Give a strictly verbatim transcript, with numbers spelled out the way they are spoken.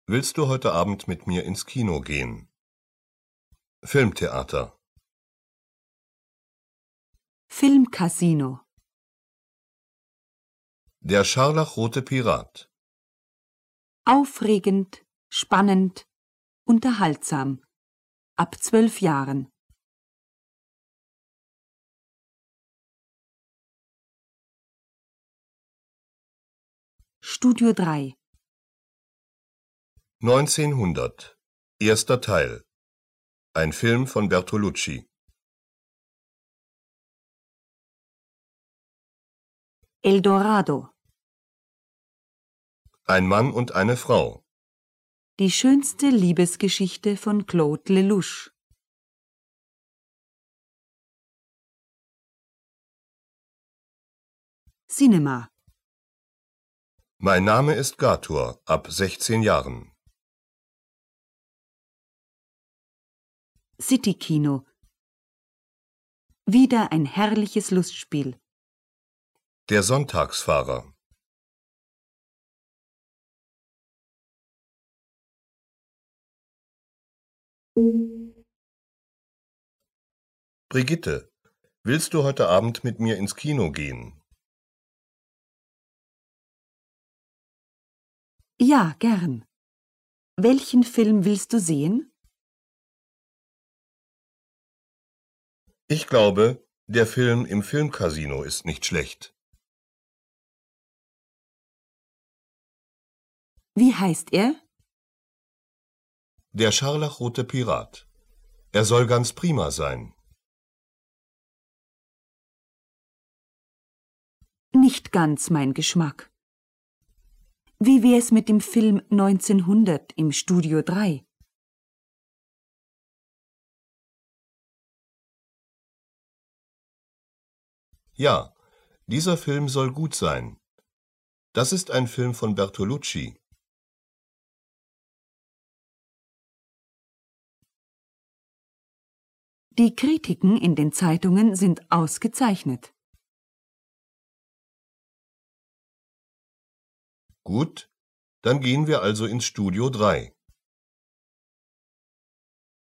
Willst du heute Abend mit mir ins Kino gehen? Filmtheater. Filmcasino. Der scharlachrote Pirat. Aufregend, spannend, unterhaltsam. Ab zwölf Jahren. Studio drei. neunzehnhundert. Erster Teil. Ein Film von Bertolucci. El Dorado. Ein Mann und eine Frau. Die schönste Liebesgeschichte von Claude Lelouch. Cinema. Mein Name ist Gator, ab sechzehn Jahren. Citykino. Wieder ein herrliches Lustspiel. Der Sonntagsfahrer. Brigitte, willst du heute Abend mit mir ins Kino gehen? Ja, gern. Welchen Film willst du sehen? Ich glaube, der Film im Filmcasino ist nicht schlecht. Wie heißt er? Der scharlachrote Pirat. Er soll ganz prima sein. Nicht ganz mein Geschmack. Wie wär's mit dem Film neunzehnhundert im Studio drei? Ja, dieser Film soll gut sein. Das ist ein Film von Bertolucci. Die Kritiken in den Zeitungen sind ausgezeichnet. Gut, dann gehen wir also ins Studio drei.